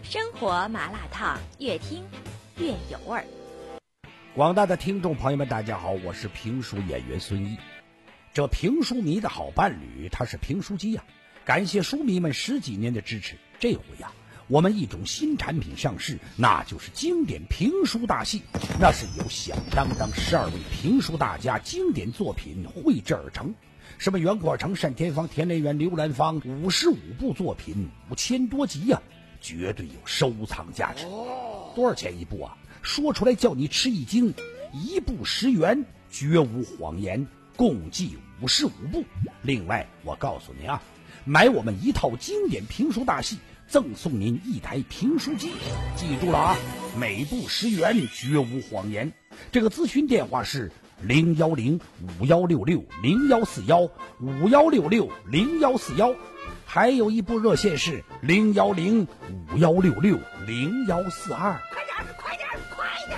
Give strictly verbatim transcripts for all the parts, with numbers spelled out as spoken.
生活麻辣烫，越听越有味儿。 广大的听众朋友们，大家好，我是评书演员孙一。这评书迷的好伴侣，他是评书机呀、啊。感谢书迷们十几年的支持，这回呀、啊，我们一种新产品上市，那就是经典评书大戏。那是由响当当十二位评书大家经典作品绘制而成。什么袁阔成、单田芳、田连元、刘兰芳，五十五部作品，五千多集呀、啊，绝对有收藏价值。多少钱一部啊？说出来叫你吃一惊，一部十元，绝无谎言，共计五十五部。另外，我告诉你啊，买我们一套经典评书大戏，赠送您一台评书机。记住了啊，每部十元，绝无谎言。这个咨询电话是零幺零五幺六六零幺四幺五幺六六零幺四幺，还有一部热线是零幺零五幺六六零幺四二。快点，快点，快点！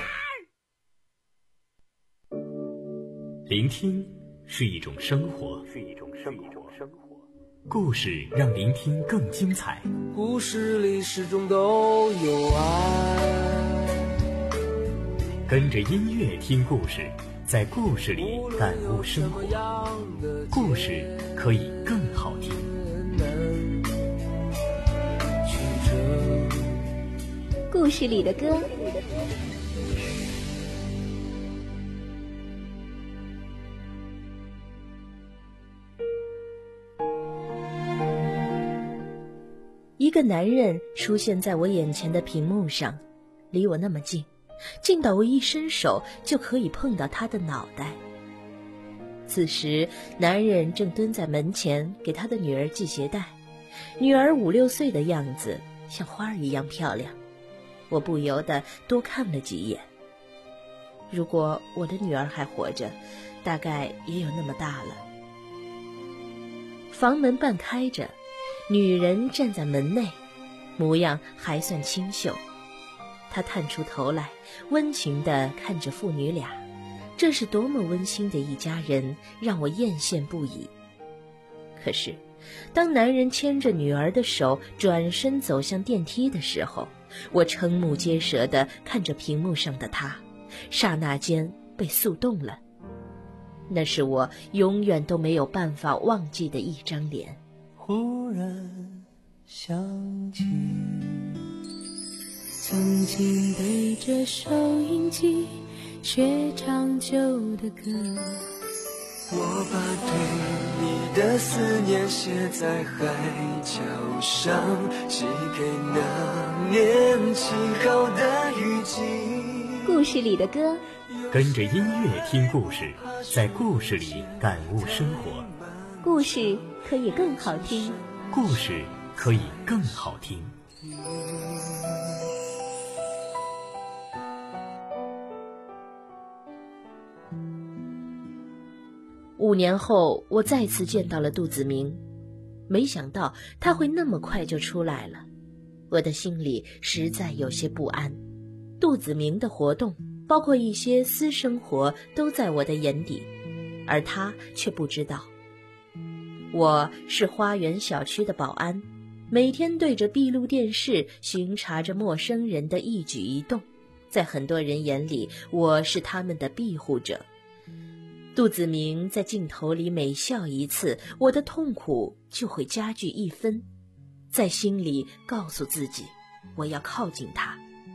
聆听是一种生活，是一种生活。故事让聆听更精彩。 故事里始终都有爱。 跟着音乐听故事，在故事里感悟生活。故事可以更好听。 故事里的歌。 一个男人出现在我眼前的屏幕上，离我那么近，近到我一伸手就可以碰到他的脑袋。此时，男人正蹲在门前给他的女儿系鞋带，女儿五六岁的样子，像花儿一样漂亮。我不由得多看了几眼。如果我的女儿还活着，大概也有那么大了。房门半开着，女人站在门内，模样还算清秀。她探出头来，温情地看着父女俩。这是多么温馨的一家人，让我艳羡不已。可是，当男人牵着女儿的手转身走向电梯的时候，我瞠目结舌地看着屏幕上的他，刹那间被速冻了。那是我永远都没有办法忘记的一张脸。 忽然想起曾经对着收音机学唱旧的歌，我把对你的思念写在海角上，寄给那年轻好的雨季。 故事里的歌， 跟着音乐听故事，在故事里感悟生活。 故事可以更好听。 故事可以更好听。 五年后，我再次见到了杜子明，没想到他会那么快就出来了，我的心里实在有些不安。杜子明的活动，包括一些私生活，都在我的眼底，而他却不知道。我是花园小区的保安，每天对着闭路电视巡查着陌生人的一举一动，在很多人眼里，我是他们的庇护者。杜子明在镜头里每笑一次，我的痛苦就会加剧一分，在心里告诉自己，我要靠近他。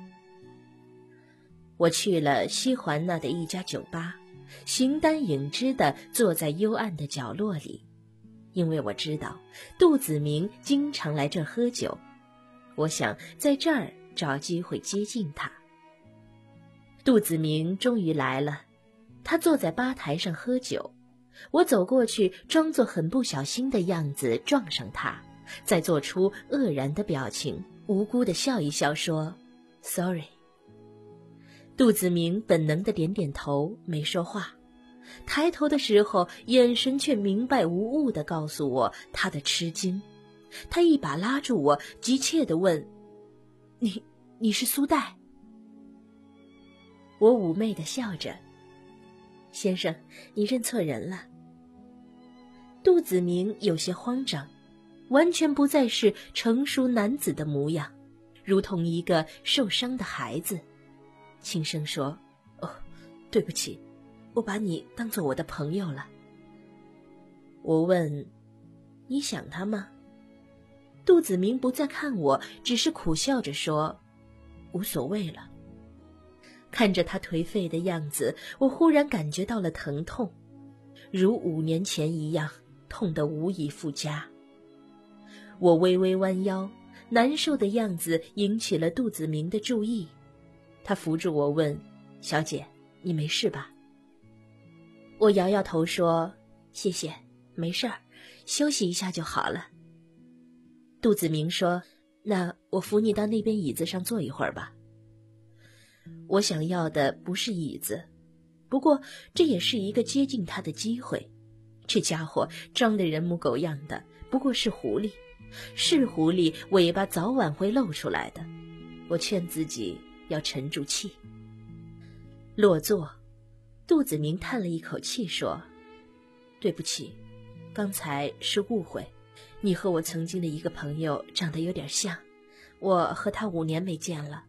我去了西环那的一家酒吧，形单影只地坐在幽暗的角落里，因为我知道杜子明经常来这儿喝酒，我想在这儿找机会接近他。杜子明终于来了，他坐在吧台上喝酒，我走过去，装作很不小心的样子撞上他，再做出愕然的表情，无辜地笑一笑说 Sorry。 杜子明本能地点点头，没说话。抬头的时候，眼神却明白无误地告诉我他的吃惊。他一把拉住我，急切地问：你你是苏代？我妩媚地笑着：先生，你认错人了。杜子明有些慌张，完全不再是成熟男子的模样。 如同一个受伤的孩子，轻声说：“哦，对不起，我把你当作我的朋友了。”我问：“你想他吗？”杜子明不再看我，只是苦笑着说：“无所谓了。”看着他颓废的样子，我忽然感觉到了疼痛，如五年前一样，痛得无以复加。我微微弯腰，难受的样子引起了杜子明的注意。他扶住我问：“小姐，你没事吧？”我摇摇头说：“谢谢，没事儿，休息一下就好了。”杜子明说：“那我扶你到那边椅子上坐一会儿吧。”我想要的不是椅子，不过这也是一个接近他的机会。这家伙装得人模狗样的，不过是狐狸，是狐狸，尾巴早晚会露出来的。我劝自己要沉住气。落座，杜子明叹了一口气说：“对不起，刚才是误会。你和我曾经的一个朋友长得有点像，我和他五年没见了。”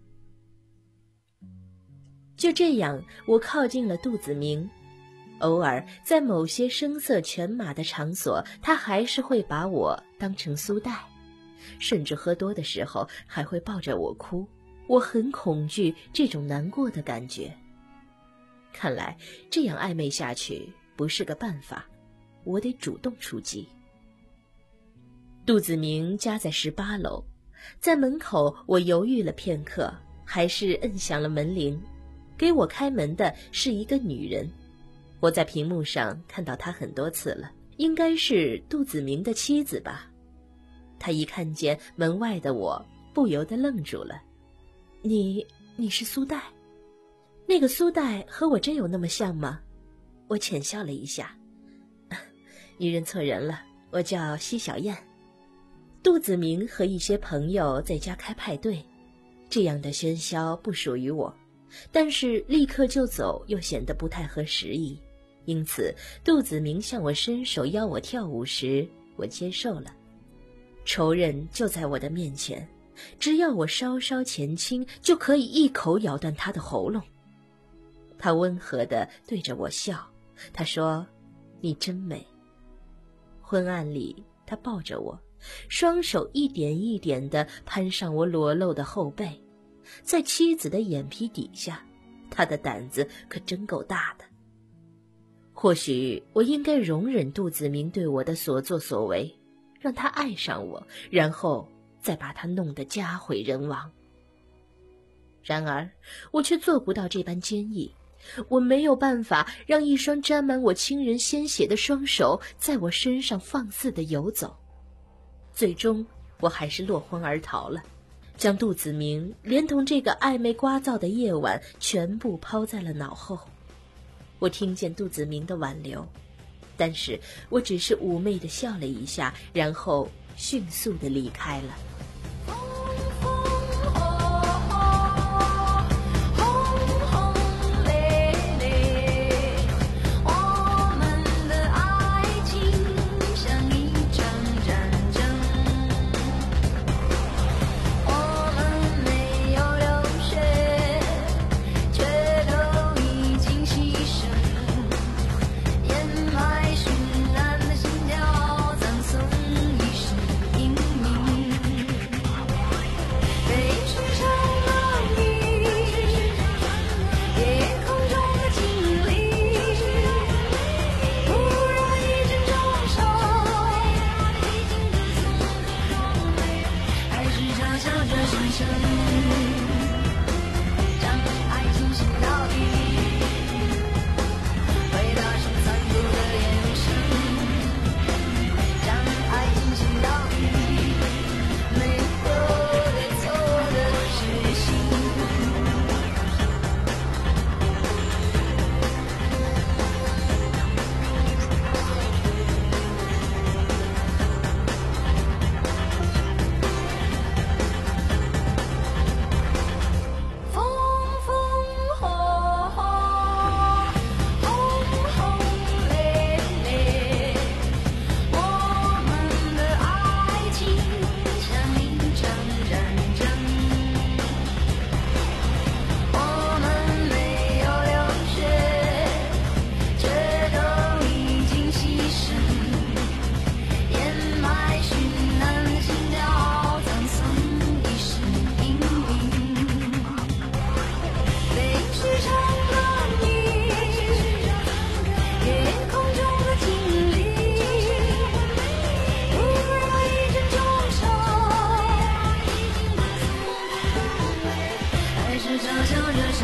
就这样，我靠近了杜子明。偶尔在某些声色犬马的场所，他还是会把我当成苏代，甚至喝多的时候还会抱着我哭。我很恐惧这种难过的感觉。看来这样暧昧下去不是个办法，我得主动出击。杜子明家在十八楼，在门口我犹豫了片刻，还是摁响了门铃。给我开门的是一个女人，我在屏幕上看到她很多次了，应该是杜子明的妻子吧。她一看见门外的我，不由得愣住了。你你是苏代？那个苏代和我真有那么像吗？我浅笑了一下。你认错人了，我叫奚小燕。杜子明和一些朋友在家开派对，这样的喧嚣不属于我，但是立刻就走又显得不太合时宜，因此杜子明向我伸手邀我跳舞时，我接受了。仇人就在我的面前，只要我稍稍前倾，就可以一口咬断他的喉咙。他温和地对着我笑，他说：“你真美。”昏暗里，他抱着我，双手一点一点地攀上我裸露的后背。在妻子的眼皮底下，他的胆子可真够大的。或许我应该容忍杜子明对我的所作所为，让他爱上我，然后再把他弄得家毁人亡。然而我却做不到这般坚毅，我没有办法让一双沾满我亲人鲜血的双手在我身上放肆地游走。最终我还是落荒而逃了，将杜子明连同这个暧昧聒噪的夜晚全部抛在了脑后。我听见杜子明的挽留，但是我只是妩媚地笑了一下，然后迅速地离开了。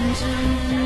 停止。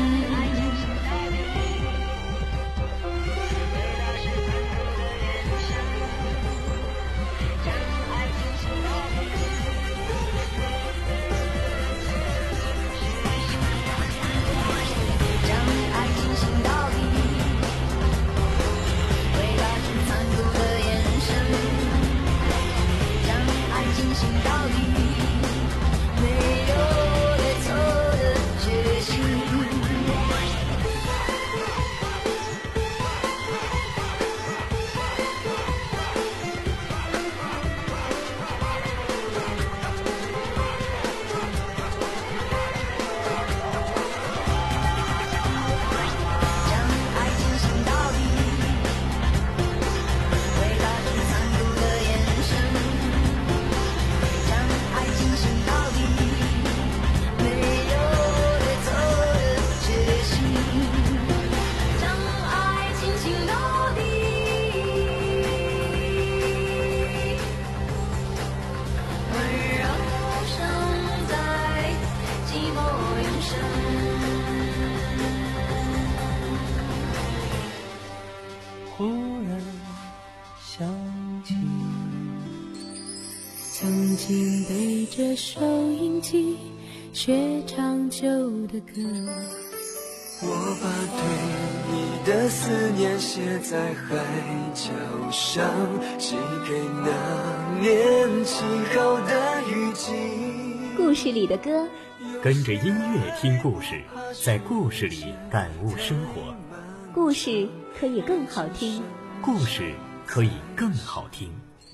忽然想起，曾经背着收音机学唱旧的歌，我把对你的思念写在海角上，寄给那年轻后的雨季。 故事里的歌， 跟着音乐听故事，在故事里感悟生活。 故事可以更好听， 故事可以更好听。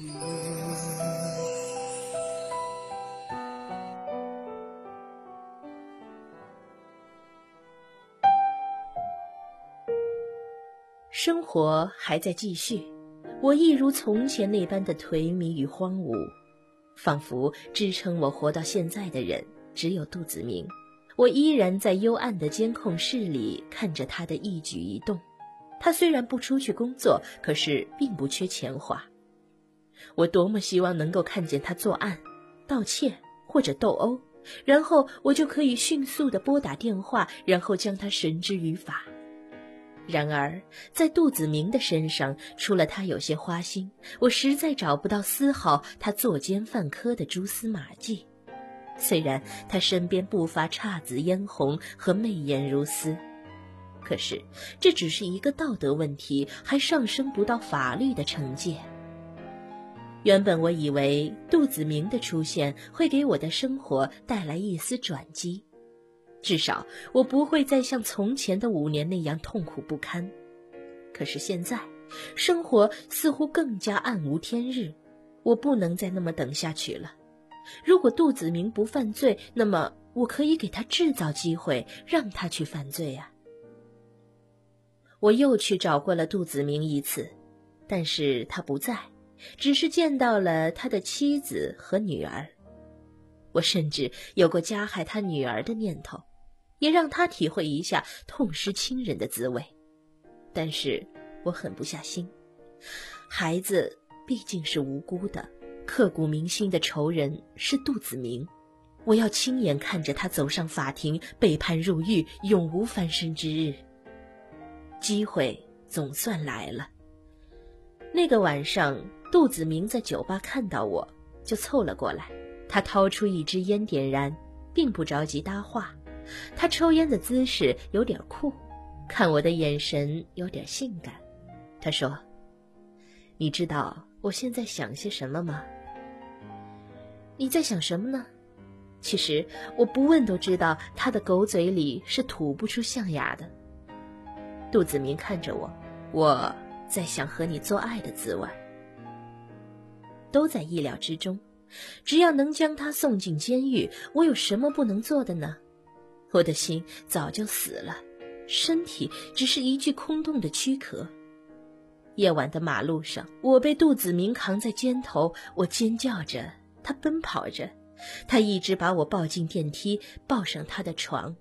生活还在继续，我一如从前那般的颓靡与荒芜，仿佛支撑我活到现在的人只有杜子明。我依然在幽暗的监控室里看着他的一举一动。他虽然不出去工作，可是并不缺钱花。我多么希望能够看见他作案、盗窃或者斗殴，然后我就可以迅速地拨打电话，然后将他绳之于法。然而在杜子明的身上，除了他有些花心，我实在找不到丝毫他作奸犯科的蛛丝马迹。虽然他身边不乏姹紫嫣红和媚眼如丝，可是这只是一个道德问题，还上升不到法律的惩戒。原本我以为杜子明的出现会给我的生活带来一丝转机，至少我不会再像从前的五年那样痛苦不堪。可是现在生活似乎更加暗无天日，我不能再那么等下去了。如果杜子明不犯罪，那么我可以给他制造机会，让他去犯罪啊。我又去找过了杜子明一次，但是他不在，只是见到了他的妻子和女儿。我甚至有过加害他女儿的念头，也让他体会一下痛失亲人的滋味。但是我狠不下心，孩子毕竟是无辜的，刻骨铭心的仇人是杜子明，我要亲眼看着他走上法庭，被判入狱，永无翻身之日。机会总算来了。那个晚上，杜子明在酒吧看到我，就凑了过来。他掏出一支烟点燃，并不着急搭话。他抽烟的姿势有点酷，看我的眼神有点性感。他说：“你知道我现在想些什么吗？”你在想什么呢？其实我不问都知道，他的狗嘴里是吐不出象牙的。杜子明看着我，我在想和你做爱的滋味。都在意料之中，只要能将他送进监狱，我有什么不能做的呢？我的心早就死了，身体只是一具空洞的躯壳。夜晚的马路上，我被杜子明扛在肩头，我尖叫着，他奔跑着，他一直把我抱进电梯，抱上他的床。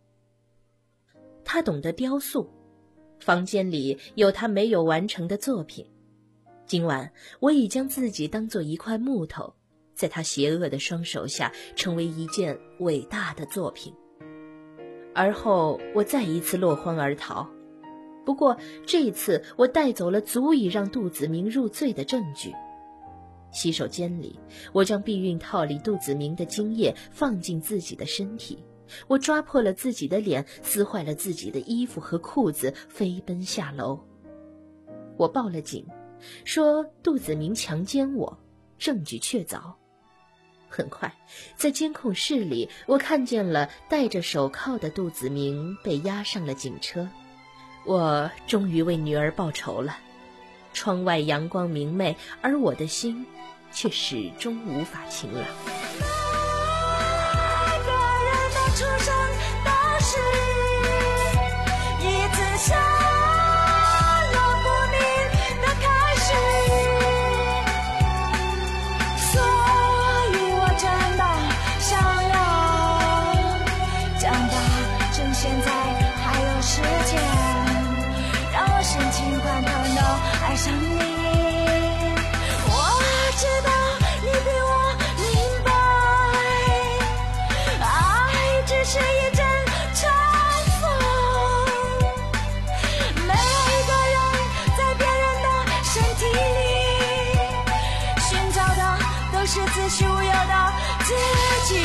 他懂得雕塑，房间里有他没有完成的作品。今晚我已将自己当作一块木头，在他邪恶的双手下成为一件伟大的作品。 而后我再一次落荒而逃。不过这一次我带走了足以让杜子明入罪的证据。洗手间里，我将避孕套里杜子明的精液放进自己的身体，我抓破了自己的脸，撕坏了自己的衣服和裤子，飞奔下楼。我报了警，说杜子明强奸我，证据确凿。很快，在监控室里，我看见了戴着手铐的杜子明被押上了警车。我终于为女儿报仇了。窗外阳光明媚，而我的心却始终无法晴朗。 每个人的出生都是一次下落不明的开始，所以我真的想要长大，趁现在还有时间，让我深情款款地爱上你。我知道你比我明白，爱只是一阵春风，每个人在别人的身体里寻找的都是子虚乌有的自己。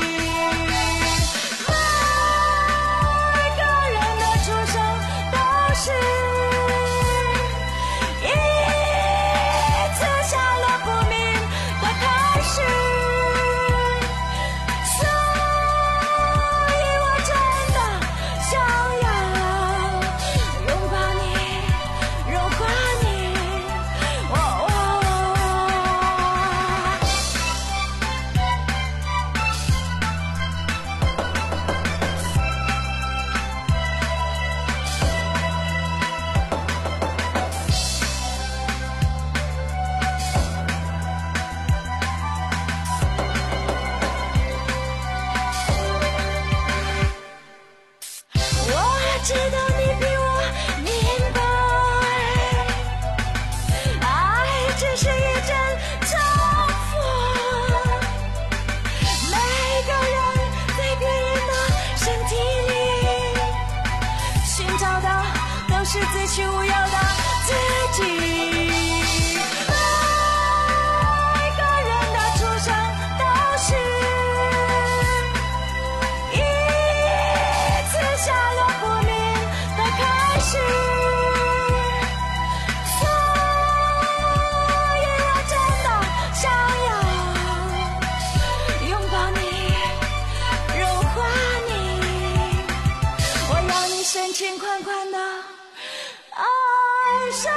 每个人的出生都是一次下落不明的开始，所以我真的想要拥抱你，融化你。哦哦我知道你比我明白，爱只是一阵春风，每个人在别人的身体里寻找的都是子虚乌有的自己。每个人的出生都是一次下落不明的开始，所以我真的想要拥抱你，融化你，我要你深情款款的爱上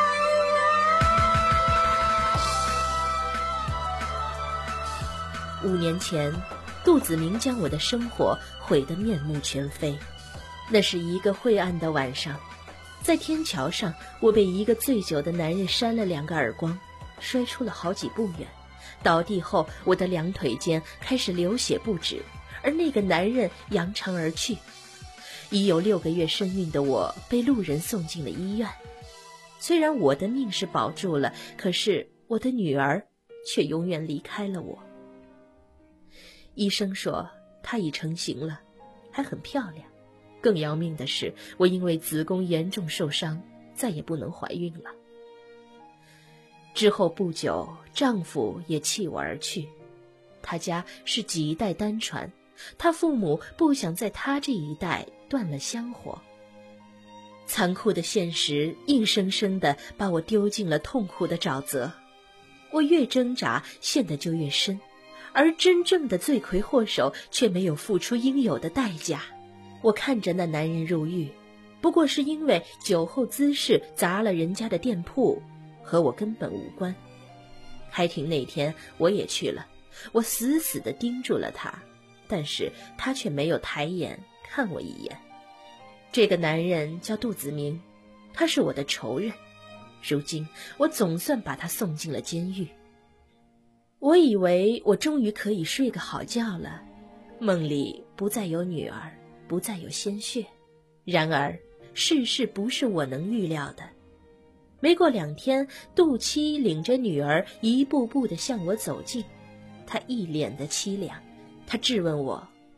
五年前，杜子明将我的生活毁得面目全非。那是一个晦暗的晚上，在天桥上，我被一个醉酒的男人扇了两个耳光，摔出了好几步远。倒地后，我的两腿间开始流血不止，而那个男人扬长而去。已有六个月身孕的我被路人送进了医院。虽然我的命是保住了，可是我的女儿却永远离开了我。医生说她已成型了，还很漂亮。更要命的是，我因为子宫严重受伤，再也不能怀孕了。之后不久，丈夫也弃我而去。他家是几代单传，他父母不想在他这一代断了香火。残酷的现实硬生生地把我丢进了痛苦的沼泽。我越挣扎，陷得就越深，而真正的罪魁祸首却没有付出应有的代价。我看着那男人入狱，不过是因为酒后滋事砸了人家的店铺，和我根本无关。开庭那天我也去了，我死死地盯住了他，但是他却没有抬眼看我一眼。这个男人叫杜子明，他是我的仇人。如今我总算把他送进了监狱。我以为我终于可以睡个好觉了，梦里不再有女儿，不再有鲜血。然而世事不是我能预料的。没过两天，杜七领着女儿一步步地向我走近，她一脸的凄凉。她质问我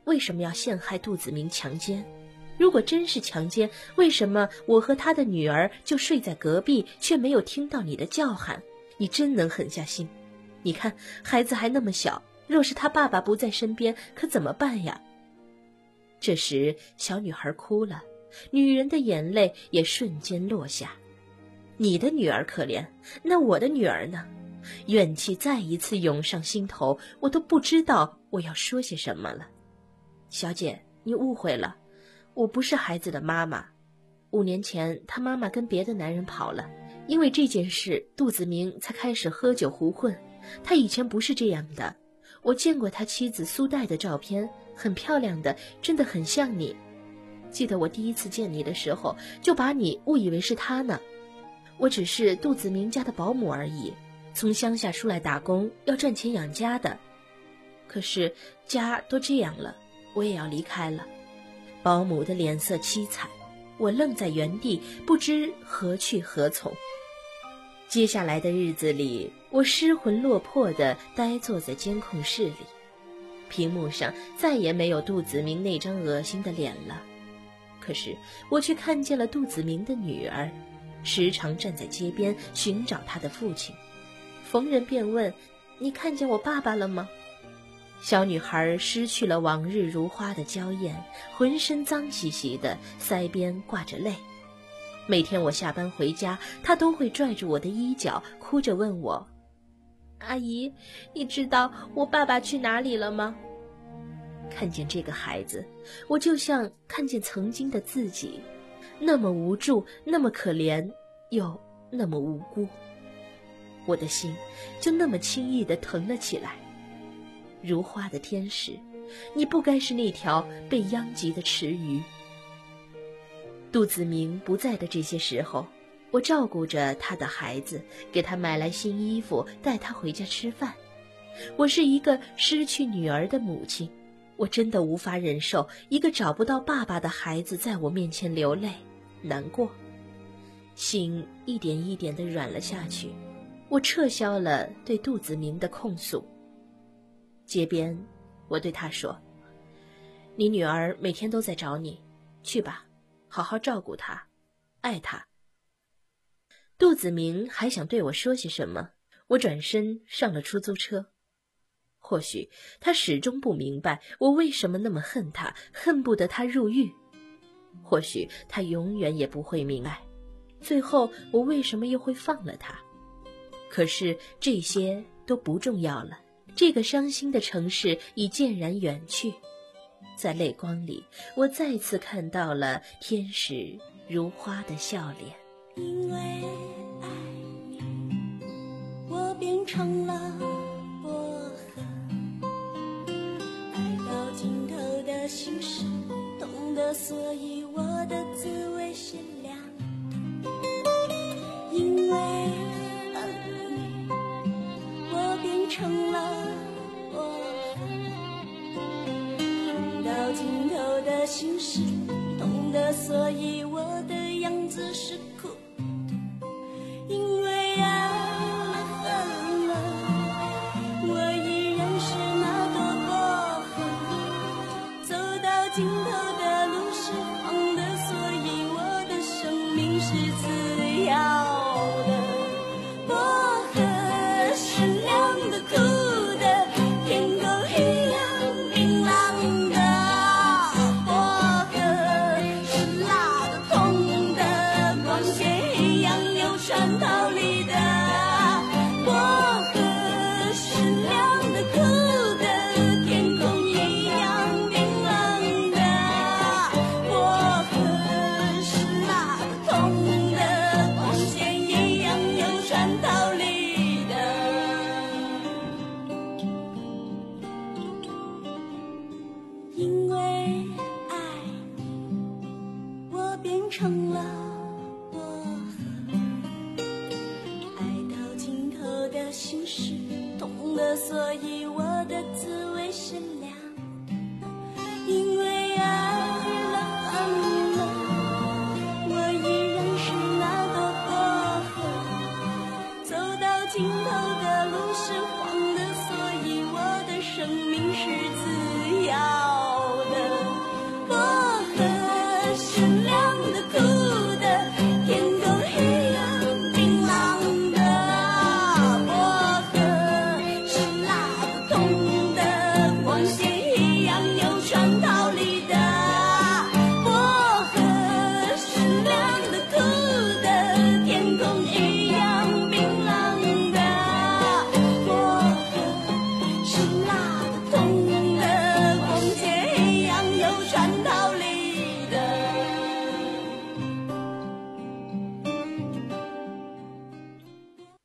为什么要陷害杜子明强奸？如果真是强奸，为什么我和他的女儿就睡在隔壁，却没有听到你的叫喊？你真能狠下心。你看，孩子还那么小，若是他爸爸不在身边，可怎么办呀？这时，小女孩哭了，女人的眼泪也瞬间落下。你的女儿可怜，那我的女儿呢？怨气再一次涌上心头，我都不知道我要说些什么了。小姐，你误会了，我不是孩子的妈妈。五年前，他妈妈跟别的男人跑了，因为这件事，杜子明才开始喝酒胡混。他以前不是这样的，我见过他妻子苏代的照片，很漂亮的，真的很像你。记得我第一次见你的时候，就把你误以为是他呢。我只是杜子明家的保姆而已，从乡下出来打工，要赚钱养家的。可是家都这样了，我也要离开了。保姆的脸色凄惨，我愣在原地，不知何去何从。接下来的日子里，我失魂落魄地呆坐在监控室里，屏幕上再也没有杜子明那张恶心的脸了。可是我却看见了杜子明的女儿，时常站在街边寻找他的父亲，逢人便问：你看见我爸爸了吗？小女孩失去了往日如花的娇艳，浑身脏兮兮的，腮边挂着泪。每天我下班回家，她都会拽住我的衣角，哭着问我：阿姨，你知道我爸爸去哪里了吗？看见这个孩子，我就像看见曾经的自己，那么无助，那么可怜，又那么无辜。我的心就那么轻易地疼了起来。如花的天使，你不该是那条被殃及的池鱼。杜子明不在的这些时候，我照顾着他的孩子，给他买来新衣服，带他回家吃饭。我是一个失去女儿的母亲，我真的无法忍受一个找不到爸爸的孩子在我面前流泪难过。心一点一点地软了下去，我撤销了对杜子明的控诉。街边，我对他说：你女儿每天都在找你，去吧，好好照顾她，爱她。杜子明还想对我说些什么，我转身上了出租车。或许他始终不明白我为什么那么恨他，恨不得他入狱。或许他永远也不会明白，最后我为什么又会放了他。可是这些都不重要了，这个伤心的城市已渐然远去。在泪光里，我再次看到了天使如花的笑脸。 因为爱你，我变成了薄荷，爱到尽头的心事，痛的所以我的滋味是凉的。因为爱你，我变成了薄荷，痛到尽头的心事，痛的所以我的样子是苦。因为爱了恨了，我依然是那朵薄荷，走到尽头的路是黄的，所以我的生命是自由的。薄荷是凉的苦的，天空一样明朗的。薄荷是辣的痛的，光线一样有穿透力的。薄荷是凉的苦的，天空一样明朗的。薄荷是辣的痛的，光线一样有穿透力的。因为爱你，我变成了薄荷，爱到尽头的心事，痛的所以我的滋味是凉的。因为爱了恨了，我依然是那朵薄荷，走到尽头的路是黄的，所以我的生命是自由的。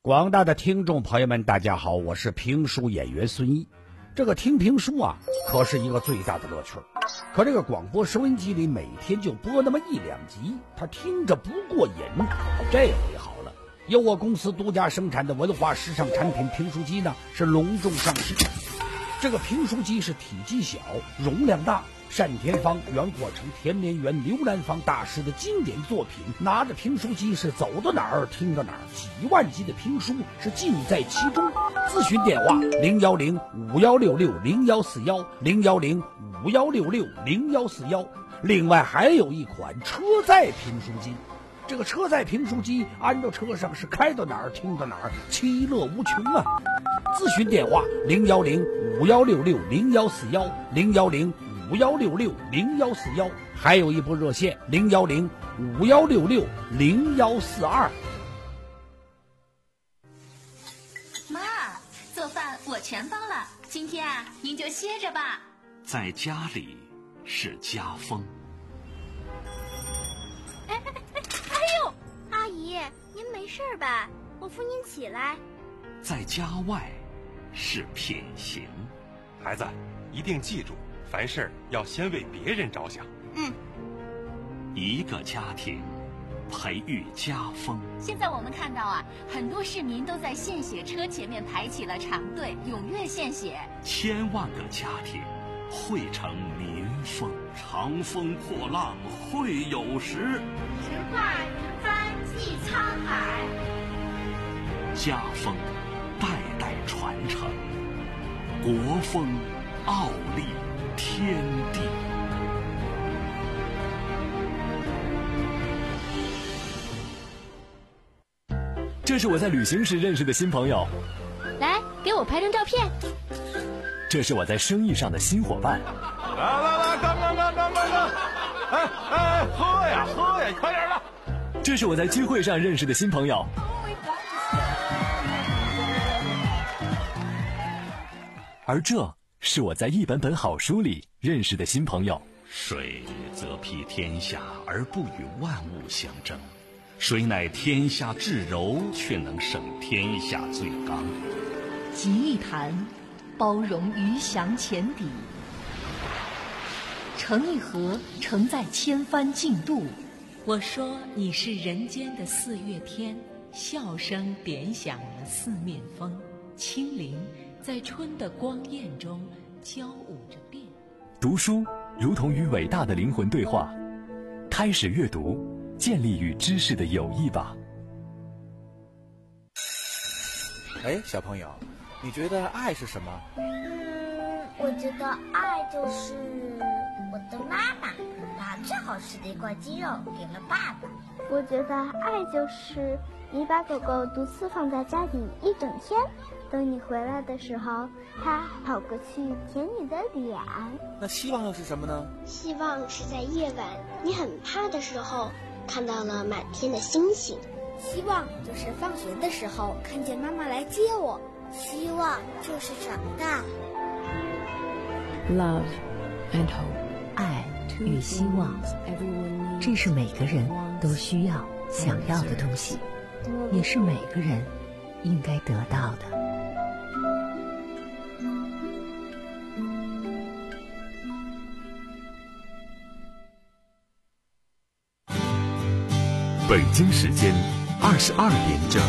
广大的听众朋友们，大家好，我是评书演员孙一。这个听评书啊，可是一个最大的乐趣。可这个广播收音机里每天就播那么一两集，他听着不过瘾。这回好了，由我公司独家生产的文化时尚产品评书机呢，是隆重上市。这个评书机是体积小，容量大。单田芳、袁国成、田连元、刘兰芳大师的经典作品，拿着评书机是走到哪儿听到哪儿，几万集的评书是尽在其中。咨询电话零幺零五幺六六零幺四幺零幺零五幺六六零幺四幺。另外还有一款车载评书机，这个车载评书机安到车上是开到哪儿听到哪儿，其乐无穷啊！咨询电话零幺零五幺六六零幺四幺零幺零五幺六六零幺四幺，还有一部热线零幺零五幺六六零幺四二。 妈，做饭我全包了，今天啊，您就歇着吧。 在家里是家风。 哎哎哎哎呦，阿姨，您没事吧？我扶您起来。 在家外是品行。 孩子，一定记住，凡事要先为别人着想。 嗯。 一个家庭培育家风。 现在我们看到啊，很多市民都在献血车前面排起了长队，踊跃献血。 千万个家庭汇成民风。长风破浪会有时， 直挂云帆济沧海。 家风代代传承，国风傲立天地。 这是我在旅行时认识的新朋友， 来，给我拍张照片。 这是我在生意上的新伙伴。 来来来，干干干干干干！哎哎，喝呀喝呀，快点的！ 这是我在聚会上认识的新朋友。而这是我在一本本好书里认识的新朋友。 水则披天下而不与万物相争，水乃天下至柔，却能胜天下最刚。 集一坛，包容鱼翔浅底；盛一盒，承载千帆竞渡。 我说你是人间的四月天，笑声点响了四面风，清灵在春的光艳中交舞着变。 读书如同与伟大的灵魂对话，开始阅读，建立与知识的友谊吧。 哎，小朋友，你觉得爱是什么？ 嗯，我觉得爱就是我的妈妈把最好吃的一块鸡肉给了爸爸。 我觉得爱就是你把狗狗独自放在家里一整天，等你回来的时候，它跑过去舔你的脸。 那希望又是什么呢？ 希望是在夜晚你很怕的时候，看到了满天的星星。 希望就是放学的时候看见妈妈来接我。 希望就是长大。 Love and hope， 爱与希望，这是每个人都需要、想要的东西，也是每个人应该得到的。 北京时间二十二点整。